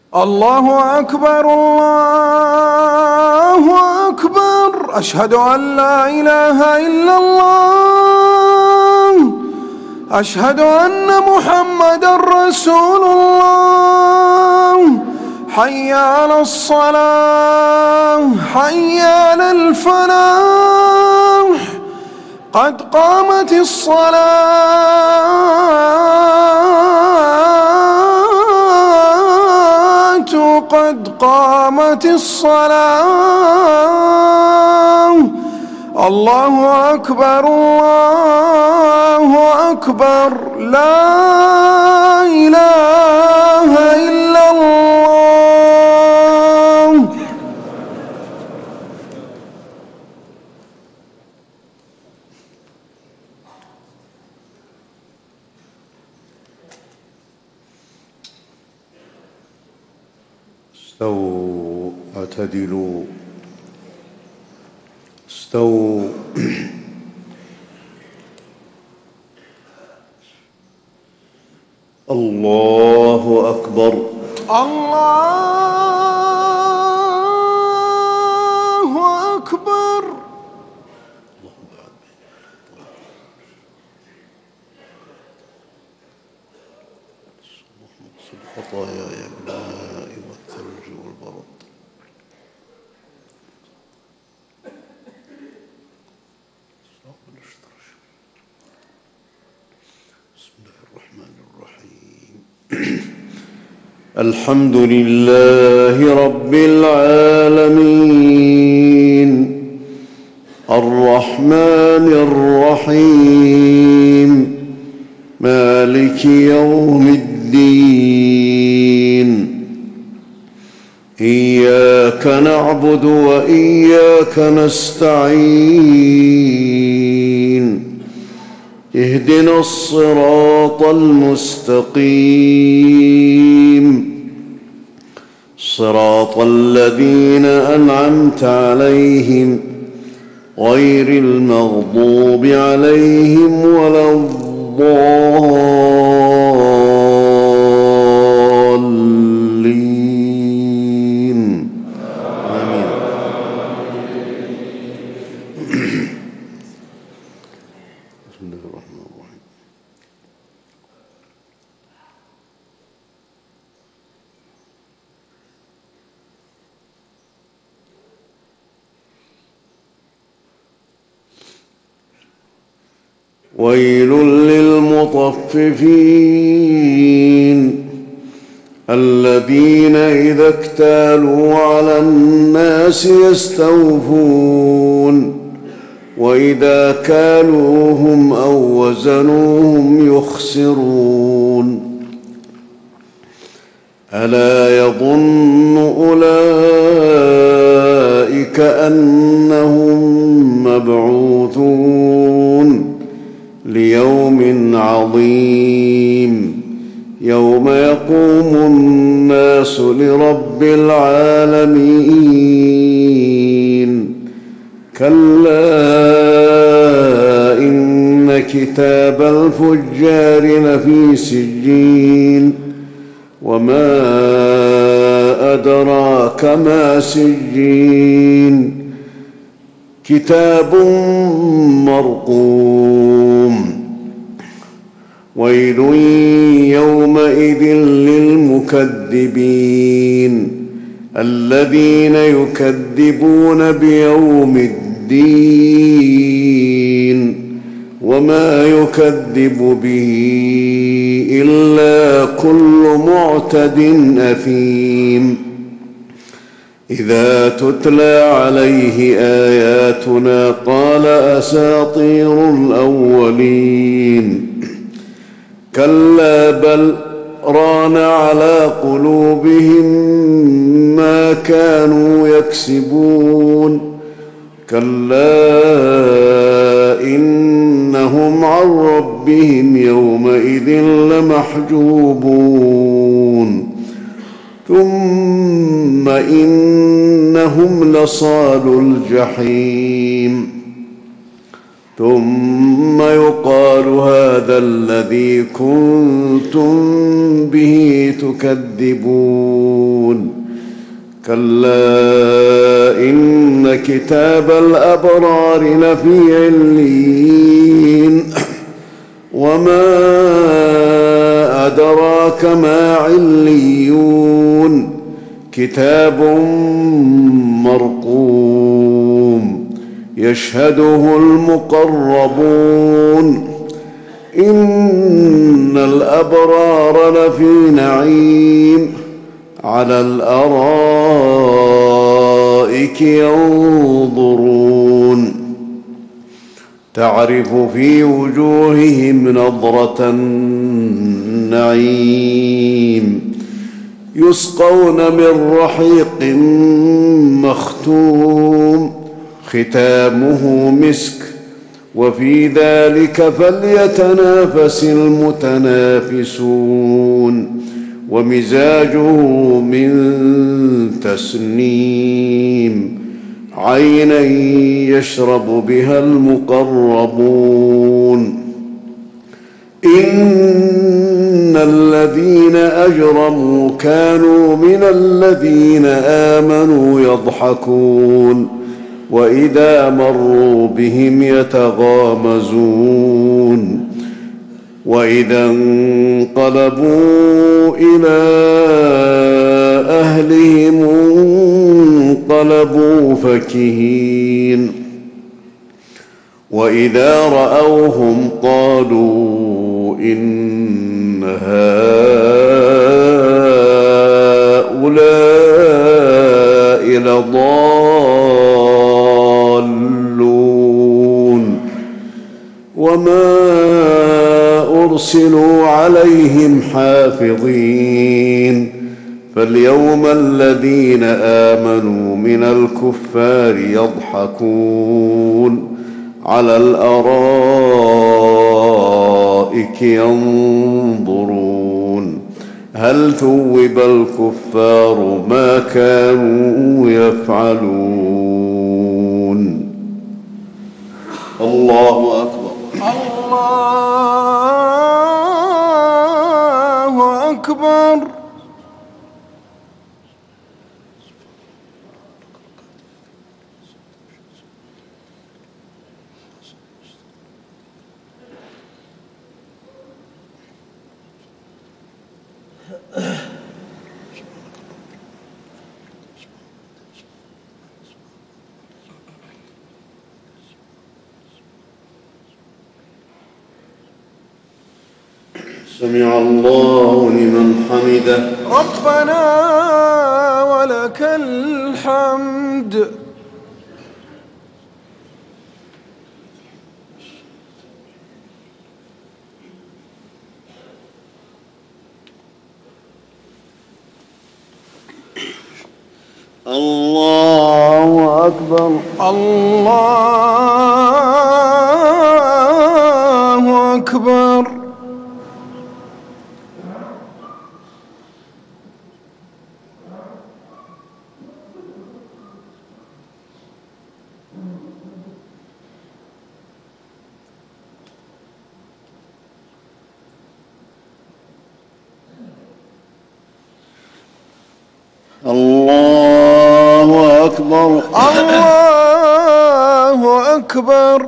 الله أكبر الله أكبر. أشهد أن لا إله إلا الله. أشهد أن محمدًا رسول الله. حي على الصلاة حي على الفلاح. قد قامت الصلاة قد قامت الصلاة. الله أكبر الله أكبر. لا إله إلا الله. استووا اعتدلوا استووا. الله أكبر الله أكبر. خطاياي بالماء والثلج والبرد. بسم الله الرحمن الرحيم. الحمد لله رب العالمين الرحمن الرحيم مالك يوم الدين. إياك نعبد وإياك نستعين. اهدنا الصراط المستقيم صراط الذين أنعمت عليهم غير المغضوب عليهم ولا الضالين. آمين. بسم الله الرحمن الرحيم. ويل للمطففين الذين إذا اكتالوا على الناس يستوفون وإذا كالوهم أو وزنوهم يخسرون. ألا يظن أولئك أنهم مبعوثون ليوم عظيم يوم يقوم الناس لرب العالمين. كلا إن كتاب الفجار لفي سجين. وما أدراك ما سجين. كتاب مرقوم. ويل يومئذ للمكذبين الذين يكذبون بيوم الدين. وما يكذب به إلا كل معتد أثيم. إذا تتلى عليه آياتنا قال أساطير الأولين. كلا بل ران على قلوبهم ما كانوا يكسبون. كلا إنهم عن ربهم يومئذ لمحجوبون. ثم إنهم لصالو الجحيم. ثم يقال هذا الذي كنتم به تكذبون كلا إن كتاب الأبرار لفي عليين وما أدراك ما عليون كتاب مرقوم يشهده المقربون إن الأبرار لفي نعيم على الأرائك ينظرون تعرف في وجوههم نضرة النعيم يسقون من رحيق مختوم ختامه مسك وفي ذلك فليتنافس المتنافسون ومزاجه من تسنيم عينا يشرب بها المقربون إن الذين أجرموا كانوا من الذين آمنوا يضحكون وإذا مروا بهم يتغامزون وإذا انقلبوا إلى أهلهم انقلبوا فكهين وإذا رأوهم قالوا إن هؤلاء لضالون وما أرسلوا عليهم حافظين فاليوم الذين آمنوا من الكفار يضحكون على الأرائك ينظرون هل ثوب الكفار ما كانوا يفعلون الله أكبر الله أكبر سمع الله لمن حمده ربنا ولك الحمد الله أكبر الله أكبر الله أكبر الله أكبر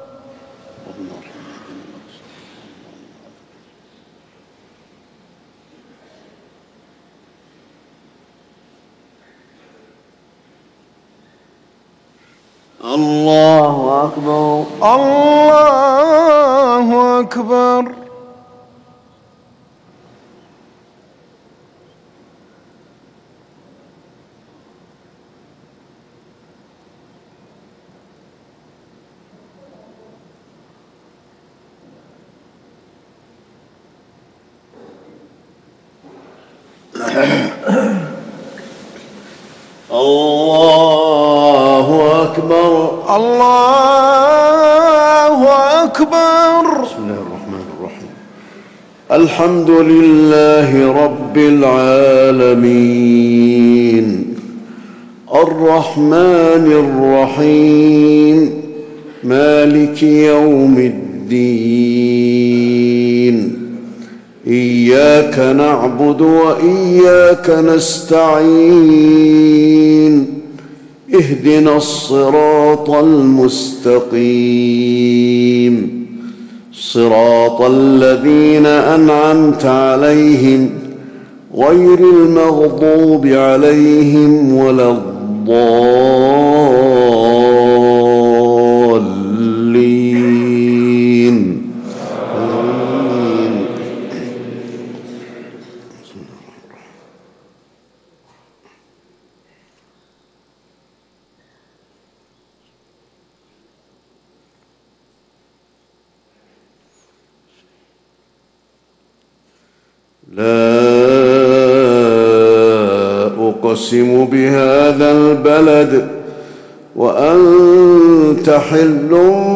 الله أكبر الله أكبر الله أكبر الله أكبر بسم الله الرحمن الرحيم الحمد لله رب العالمين الرحمن الرحيم مالك يوم الدين إياك نعبد وإياك نستعين اهدنا الصراط المستقيم صراط الذين أنعمت عليهم غير المغضوب عليهم ولا الضالين آمين. لا أقسم بهذا البلد وأنت حل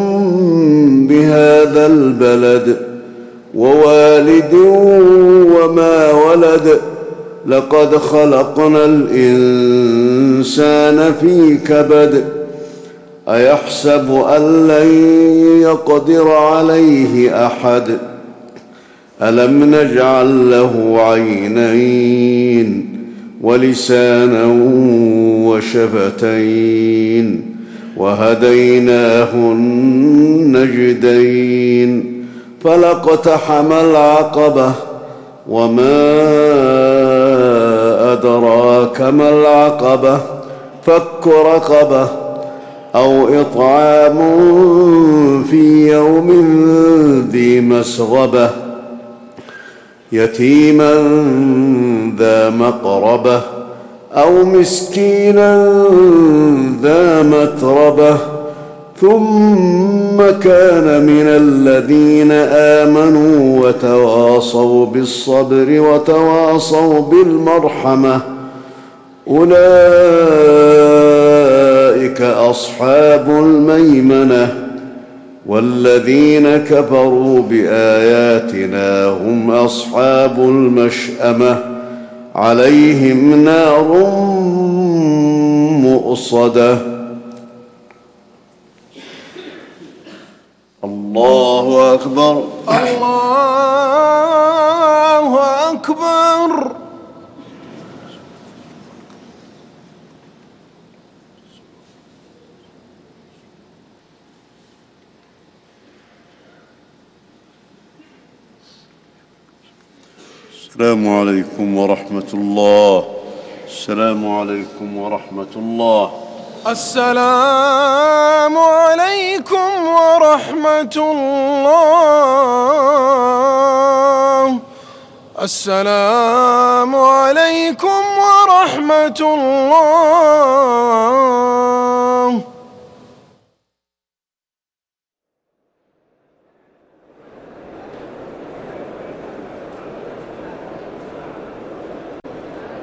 بهذا البلد ووالد وما ولد لقد خلقنا الإنسان في كبد أيحسب أن لن يقدر عليه أحد ألم نجعل له عينين ولسانا وشفتين وهديناه النجدين فلاقتحم العقبة وما أدراك ما العقبة فك رقبة أو إطعام في يوم ذي مسغبة يتيما ذا مقربة أو مسكينا ذا متربة ثم كان من الذين آمنوا وتواصوا بالصبر وتواصوا بالمرحمة أولئك أصحاب الميمنة والذين كفروا بآياتنا هم أصحاب المشأمة عليهم نار مؤصدة الله أكبر الله أكبر. السلام عليكم ورحمة الله. السلام عليكم ورحمة الله. السلام عليكم ورحمة الله. السلام عليكم ورحمة الله.